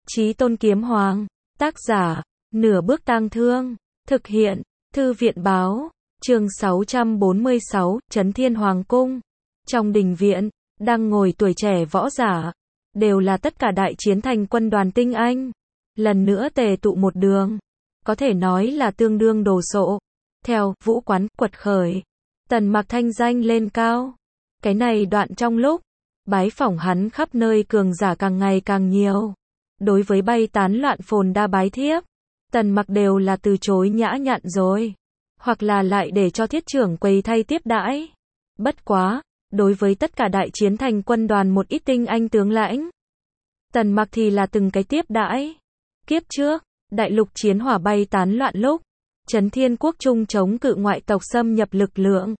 Chí Tôn Kiếm Hoàng. Tác giả, Nửa Bước Tang Thương. Thực hiện, Thư viện báo. Chương 646, Trấn Thiên Hoàng Cung. Trong đình viện, đang ngồi tuổi trẻ võ giả. Đều là tất cả đại chiến thành quân đoàn tinh anh. Lần nữa tề tụ một đường. Có thể nói là tương đương đồ sộ. Theo, vũ quán, quật khởi. Tần Mặc thanh danh lên cao. Cái này đoạn trong lúc, bái phỏng hắn khắp nơi cường giả càng ngày càng nhiều. Đối với bay tán loạn phồn đa bái thiếp, Tần Mặc đều là từ chối nhã nhặn rồi. Hoặc là lại để cho thiết trưởng quầy thay tiếp đãi. Bất quá, đối với tất cả đại chiến thành quân đoàn một ít tinh anh tướng lãnh, Tần Mặc thì là từng cái tiếp đãi. Kiếp trước, đại lục chiến hỏa bay tán loạn lúc, Trấn Thiên Quốc chung chống cự ngoại tộc xâm nhập lực lượng.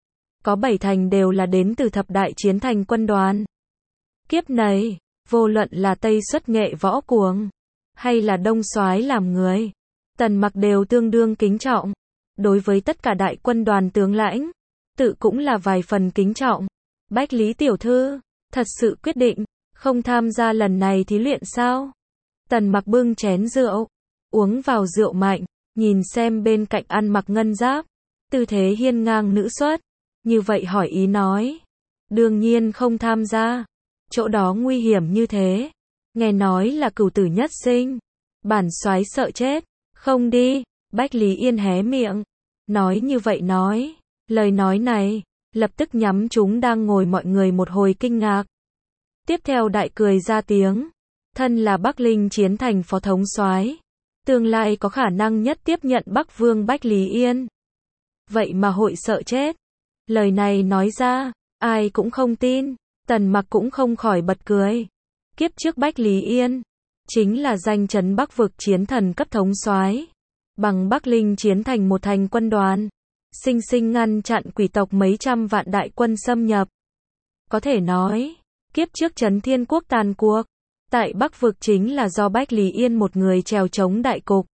Có 7 thành đều là đến từ thập đại chiến thành quân đoàn. Kiếp này, vô luận là Tây xuất nghệ võ cuồng, hay là Đông soái làm người, Tần Mặc đều tương đương kính trọng. Đối với tất cả đại quân đoàn tướng lãnh, tự cũng là vài phần kính trọng. Bách Lý tiểu thư, thật sự quyết định, không tham gia lần này thí luyện sao? Tần Mặc bưng chén rượu, uống vào rượu mạnh, nhìn xem bên cạnh ăn mặc ngân giáp, tư thế hiên ngang nữ xuất, như vậy hỏi ý nói. Đương nhiên không tham gia, chỗ đó nguy hiểm như thế, nghe nói là cửu tử nhất sinh, bản soái sợ chết, không đi. Bách Lý Yên hé miệng, nói như vậy nói, lời nói này, lập tức nhắm chúng đang ngồi mọi người một hồi kinh ngạc. Tiếp theo đại cười ra tiếng, thân là Bắc Linh chiến thành phó thống soái, tương lai có khả năng nhất tiếp nhận Bắc Vương Bách Lý Yên. Vậy mà hội sợ chết. Lời này nói ra, ai cũng không tin, Tần Mặc cũng không khỏi bật cười. Kiếp trước Bách Lý Yên, chính là danh chấn Bắc vực chiến thần cấp thống soái. Bằng Bắc Linh chiến thành một thành quân đoàn, sinh sinh ngăn chặn quỷ tộc mấy trăm vạn đại quân xâm nhập. Có thể nói, kiếp trước Trấn Thiên Quốc tàn cuộc, tại Bắc vực chính là do Bách Lý Yên một người trèo chống đại cục.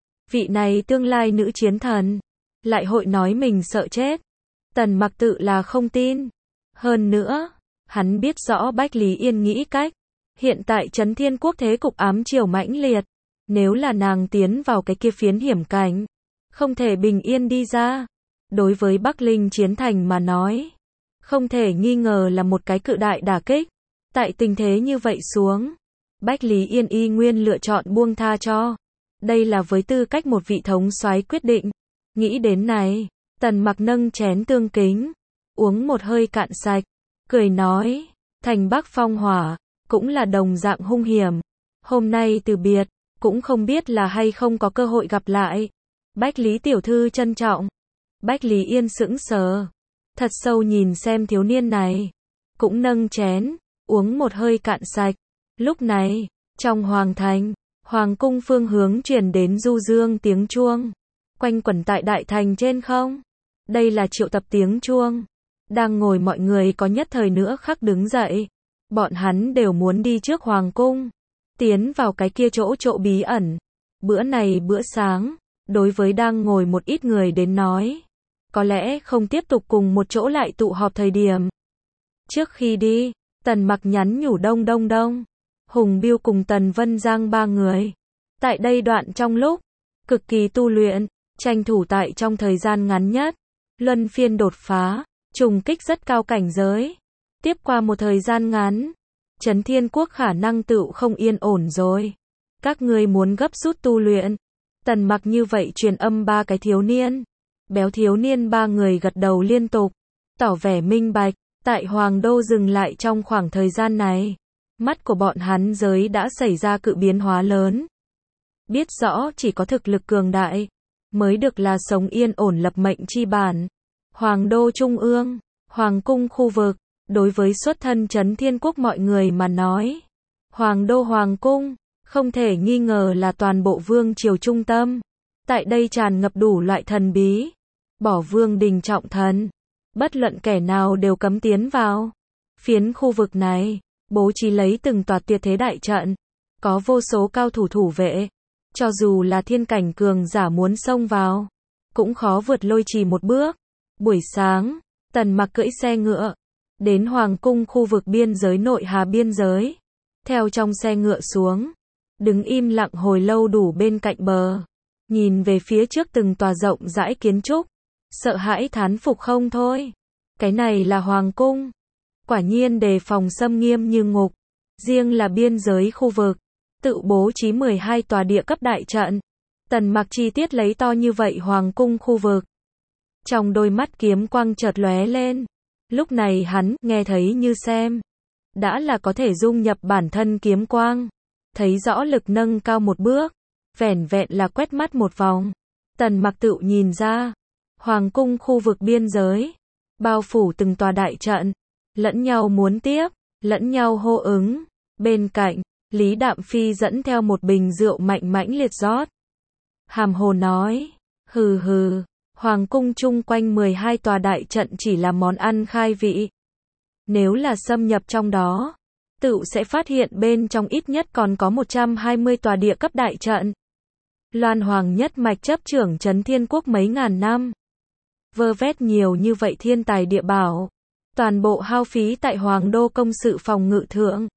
Vị này tương lai nữ chiến thần, lại hội nói mình sợ chết. Tần Mặc tự là không tin. Hơn nữa, hắn biết rõ Bách Lý Yên nghĩ cách. Hiện tại Trấn Thiên Quốc thế cục ám triều mãnh liệt. Nếu là nàng tiến vào cái kia phiến hiểm cảnh, không thể bình yên đi ra. Đối với Bắc Linh chiến thành mà nói, không thể nghi ngờ là một cái cự đại đả kích. Tại tình thế như vậy xuống, Bách Lý Yên y nguyên lựa chọn buông tha cho. Đây là với tư cách một vị thống soái quyết định. Nghĩ đến này, Tần Mặc nâng chén tương kính, uống một hơi cạn sạch, cười nói, thành Bắc phong hỏa, cũng là đồng dạng hung hiểm. Hôm nay từ biệt, cũng không biết là hay không có cơ hội gặp lại. Bách Lý tiểu thư trân trọng. Bách Lý Yên sững sờ, thật sâu nhìn xem thiếu niên này, cũng nâng chén, uống một hơi cạn sạch. Lúc này, trong hoàng thành, hoàng cung phương hướng truyền đến du dương tiếng chuông, quanh quẩn tại đại thành trên không. Đây là triệu tập tiếng chuông. Đang ngồi mọi người có nhất thời nữa khắc đứng dậy. Bọn hắn đều muốn đi trước hoàng cung, tiến vào cái kia chỗ bí ẩn. Bữa này bữa sáng, đối với đang ngồi một ít người đến nói, có lẽ không tiếp tục cùng một chỗ lại tụ họp thời điểm. Trước khi đi, Tần Mặc nhắn nhủ Đông Đông Đông, Hùng Biêu cùng Tần Vân Giang ba người. Tại đây đoạn trong lúc, cực kỳ tu luyện, tranh thủ tại trong thời gian ngắn nhất, luân phiên đột phá, trùng kích rất cao cảnh giới. Tiếp qua một thời gian ngắn, Trấn Thiên Quốc khả năng tựu không yên ổn rồi. Các ngươi muốn gấp rút tu luyện. Tần Mặc như vậy truyền âm ba cái thiếu niên. Béo thiếu niên ba người gật đầu liên tục, tỏ vẻ minh bạch. Tại Hoàng Đô dừng lại trong khoảng thời gian này, mắt của bọn hắn giới đã xảy ra cự biến hóa lớn. Biết rõ chỉ có thực lực cường đại mới được là sống yên ổn lập mệnh chi bản. Hoàng Đô Trung ương, Hoàng cung khu vực, đối với xuất thân Trấn Thiên Quốc mọi người mà nói, Hoàng Đô Hoàng cung, không thể nghi ngờ là toàn bộ vương triều trung tâm. Tại đây tràn ngập đủ loại thần bí, bỏ vương đình trọng thần, bất luận kẻ nào đều cấm tiến vào. Phiến khu vực này, bố trí lấy từng tòa tuyệt thế đại trận, có vô số cao thủ thủ vệ. Cho dù là thiên cảnh cường giả muốn xông vào, cũng khó vượt lôi trì một bước. Buổi sáng, Tần Mặc cưỡi xe ngựa, đến Hoàng cung khu vực biên giới nội hà biên giới. Theo trong xe ngựa xuống, đứng im lặng hồi lâu đủ bên cạnh bờ, nhìn về phía trước từng tòa rộng rãi kiến trúc, sợ hãi thán phục không thôi. Cái này là hoàng cung. Quả nhiên đề phòng xâm nghiêm như ngục. Riêng là biên giới khu vực, tự bố trí 12 tòa địa cấp đại trận. Tần Mặc chi tiết lấy to như vậy hoàng cung khu vực. Trong đôi mắt kiếm quang chợt lóe lên. Lúc này hắn nghe thấy như xem. Đã là có thể dung nhập bản thân kiếm quang. Thấy rõ lực nâng cao một bước. Vẻn vẹn là quét mắt một vòng. Tần Mặc tự nhìn ra. Hoàng cung khu vực biên giới. Bao phủ từng tòa đại trận. Lẫn nhau muốn tiếp. Lẫn nhau hô ứng. Bên cạnh, Lý Đạm Phi dẫn theo một bình rượu mạnh mãnh liệt rót. Hàm hồ nói. Hừ hừ. Hoàng cung chung quanh 12 tòa đại trận chỉ là món ăn khai vị. Nếu là xâm nhập trong đó, tự sẽ phát hiện bên trong ít nhất còn có 120 tòa địa cấp đại trận. Loan Hoàng nhất mạch chấp trưởng Trấn Thiên Quốc mấy ngàn năm. Vơ vét nhiều như vậy thiên tài địa bảo. Toàn bộ hao phí tại Hoàng đô công sự phòng ngự thượng.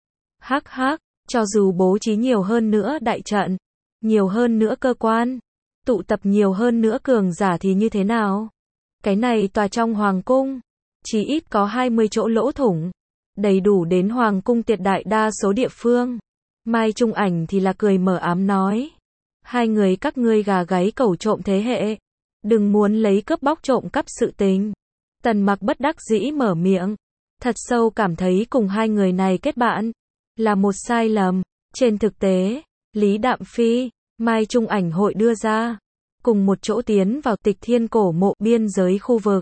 Hắc hắc, cho dù bố trí nhiều hơn nữa đại trận, nhiều hơn nữa cơ quan, tụ tập nhiều hơn nữa cường giả thì như thế nào? Cái này tòa trong Hoàng cung, chỉ ít có 20 chỗ lỗ thủng, đầy đủ đến Hoàng cung tuyệt đại đa số địa phương. Mai Trung Ảnh thì là cười mờ ám nói. Hai người các ngươi gà gáy cẩu trộm thế hệ. Đừng muốn lấy cướp bóc trộm cắp sự tình. Tần Mặc bất đắc dĩ mở miệng. Thật sâu cảm thấy cùng hai người này kết bạn là một sai lầm. Trên thực tế, Lý Đạm Phi, Mai Trung Ảnh hội đưa ra cùng một chỗ tiến vào Tịch Thiên cổ mộ biên giới khu vực.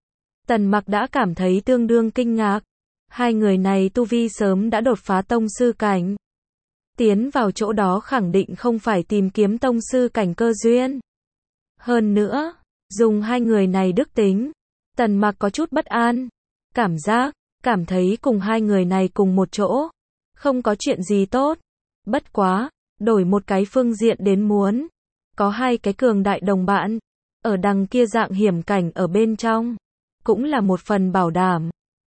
Tần Mặc đã cảm thấy tương đương kinh ngạc. Hai người này tu vi sớm đã đột phá tông sư cảnh. Tiến vào chỗ đó khẳng định không phải tìm kiếm tông sư cảnh cơ duyên. Hơn nữa, dùng hai người này đức tính, Tần Mặc có chút bất an. Cảm thấy cùng hai người này cùng một chỗ, không có chuyện gì tốt. Bất quá, đổi một cái phương diện đến muốn. Có hai cái cường đại đồng bạn, ở đằng kia dạng hiểm cảnh ở bên trong, cũng là một phần bảo đảm.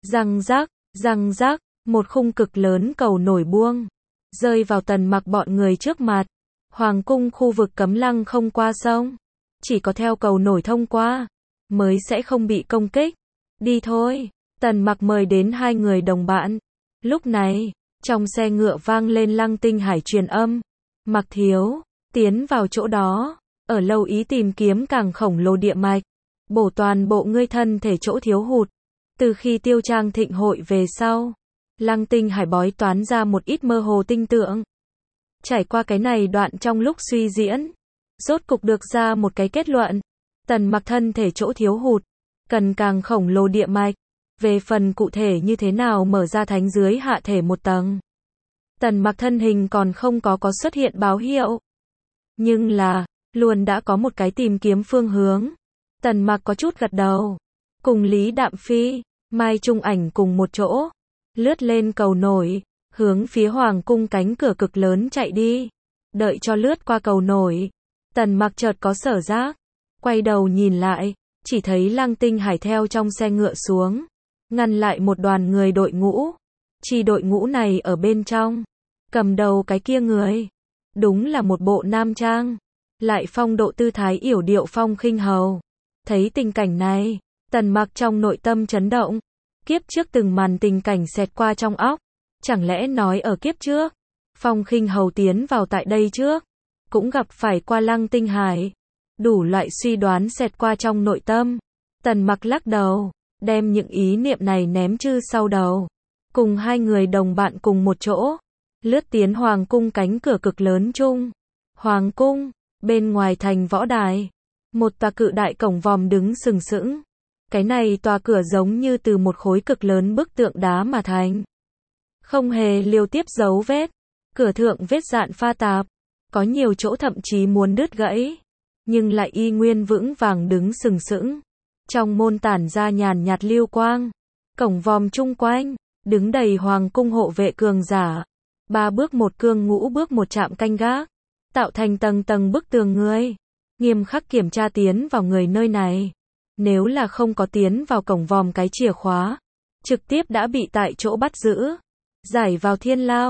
Răng rắc, một khung cực lớn cầu nổi buông, rơi vào Tần Mặc bọn người trước mặt. Hoàng cung khu vực cấm lăng không qua sông, chỉ có theo cầu nổi thông qua, mới sẽ không bị công kích. Đi thôi, Tần Mặc mời đến hai người đồng bạn. Lúc này, trong xe ngựa vang lên Lăng Tinh Hải truyền âm. Mặc thiếu, tiến vào chỗ đó, ở lâu ý tìm kiếm càng khổng lồ địa mạch, bổ toàn bộ ngươi thân thể chỗ thiếu hụt. Từ khi Tiêu Trang thịnh hội về sau, Lăng Tinh Hải bói toán ra một ít mơ hồ tinh tượng. Trải qua cái này đoạn trong lúc suy diễn, rốt cục được ra một cái kết luận. Tần Mặc thân thể chỗ thiếu hụt, cần càng khổng lồ địa mạch. Về phần cụ thể như thế nào mở ra thánh dưới hạ thể một tầng, Tần Mặc thân hình còn không có xuất hiện báo hiệu. Nhưng là, luôn đã có một cái tìm kiếm phương hướng. Tần Mặc có chút gật đầu. Cùng Lý Đạm Phi, Mai Trung Ảnh cùng một chỗ, lướt lên cầu nổi, hướng phía Hoàng cung cánh cửa cực lớn chạy đi. Đợi cho lướt qua cầu nổi, Tần Mặc chợt có sở giác, quay đầu nhìn lại, chỉ thấy Lăng Tinh Hải theo trong xe ngựa xuống, ngăn lại một đoàn người đội ngũ. Chi đội ngũ này ở bên trong, cầm đầu cái kia người, đúng là một bộ nam trang, lại phong độ tư thái yểu điệu phong khinh hầu. Thấy tình cảnh này, Tần Mặc trong nội tâm chấn động. Kiếp trước từng màn tình cảnh xẹt qua trong óc. Chẳng lẽ nói ở kiếp trước, phong khinh hầu tiến vào tại đây trước, cũng gặp phải qua Lăng Tinh Hải. Đủ loại suy đoán xẹt qua trong nội tâm. Tần Mặc lắc đầu, đem những ý niệm này ném chư sau đầu. Cùng hai người đồng bạn cùng một chỗ, lướt tiến Hoàng cung cánh cửa cực lớn chung. Hoàng cung, bên ngoài thành võ đài, một tòa cự đại cổng vòm đứng sừng sững. Cái này tòa cửa giống như từ một khối cực lớn bức tượng đá mà thành. Không hề liêu tiếp dấu vết. Cửa thượng vết dạn pha tạp. Có nhiều chỗ thậm chí muốn đứt gãy. Nhưng lại y nguyên vững vàng đứng sừng sững. Trong môn tản ra nhàn nhạt lưu quang. Cổng vòm chung quanh, đứng đầy Hoàng cung hộ vệ cường giả. 3 bước một cương, ngũ bước một trạm canh gác. Tạo thành tầng tầng bức tường người. Nghiêm khắc kiểm tra tiến vào người nơi này. Nếu là không có tiến vào cổng vòm cái chìa khóa, trực tiếp đã bị tại chỗ bắt giữ, giải vào thiên lao.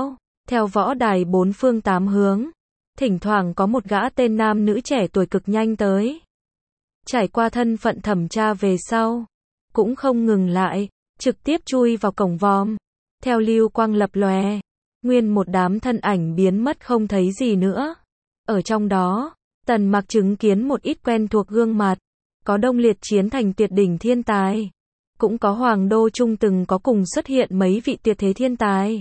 theo võ đài bốn phương tám hướng. Thỉnh thoảng có một gã tên nam nữ trẻ tuổi cực nhanh tới. Trải qua thân phận thẩm tra về sau, cũng không ngừng lại, trực tiếp chui vào cổng vòm. Theo lưu quang lập lòe, nguyên một đám thân ảnh biến mất không thấy gì nữa. Ở trong đó, Tần Mặc chứng kiến một ít quen thuộc gương mặt, có Đông Liệt chiến thành tuyệt đỉnh thiên tài, cũng có Hoàng Đô Trung từng có cùng xuất hiện mấy vị tuyệt thế thiên tài.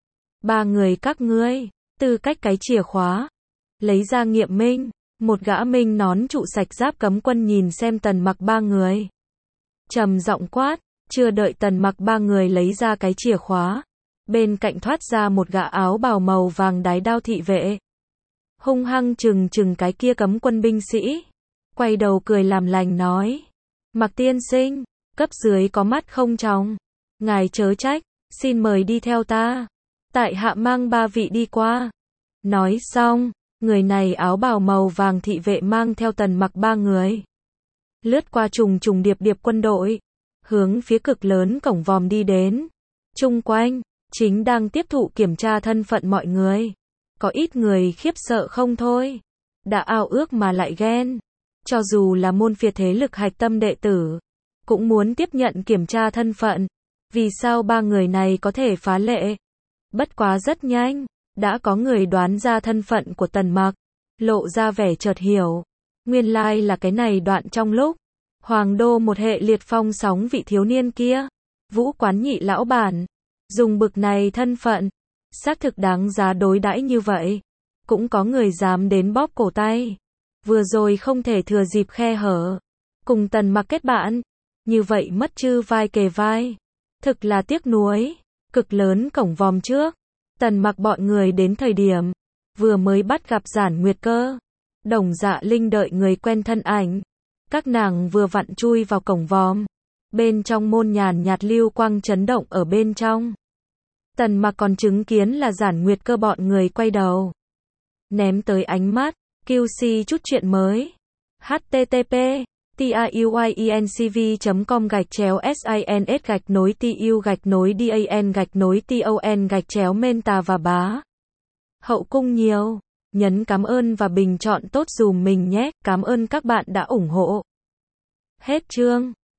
Ba người các ngươi, tư cách cái chìa khóa, lấy ra nghiệm minh. Một gã minh nón trụ sạch giáp cấm quân nhìn xem Tần Mặc ba người, trầm giọng quát. Chưa đợi Tần Mặc ba người lấy ra cái chìa khóa, bên cạnh thoát ra một gã áo bào màu vàng đái đao thị vệ, hung hăng trừng cái kia cấm quân binh sĩ, quay đầu cười làm lành nói: Mặc tiên sinh, cấp dưới có mắt không tròng, ngài chớ trách, xin mời đi theo ta, tại hạ mang ba vị đi qua. Nói xong, người này áo bào màu vàng thị vệ mang theo Tần Mặc ba người, lướt qua trùng điệp quân đội, hướng phía cực lớn cổng vòm đi đến. Chung quanh, chính đang tiếp thụ kiểm tra thân phận mọi người. Có ít người khiếp sợ không thôi, đã ao ước mà lại ghen. Cho dù là môn phiệt thế lực hạch tâm đệ tử, cũng muốn tiếp nhận kiểm tra thân phận. Vì sao ba người này có thể phá lệ? Bất quá rất nhanh, đã có người đoán ra thân phận của Tần Mặc, lộ ra vẻ chợt hiểu. Nguyên lai là cái này đoạn trong lúc Hoàng Đô một hệ liệt phong sóng vị thiếu niên kia, Vũ Quán nhị lão bản, dùng bực này thân phận, xác thực đáng giá đối đãi như vậy. Cũng có người dám đến bóp cổ tay. Vừa rồi không thể thừa dịp khe hở, cùng Tần Mặc kết bạn, như vậy mất chư vai kề vai. Thực là tiếc nuối. Cực lớn cổng vòm trước, Tần Mặc bọn người đến thời điểm, vừa mới bắt gặp Giản Nguyệt Cơ, Đồng Dạ Linh đợi người quen thân ảnh. Các nàng vừa vặn chui vào cổng vòm, bên trong môn nhàn nhạt lưu quang chấn động ở bên trong. Tần Mặc còn chứng kiến là Giản Nguyệt Cơ bọn người quay đầu, ném tới ánh mắt. QC chút chuyện mới. http tayuincv.com/sins-tu-dan-menta và bá. Hậu cung nhiều. Nhấn cảm ơn và bình chọn tốt dùm mình nhé. Cảm ơn các bạn đã ủng hộ. Hết chương.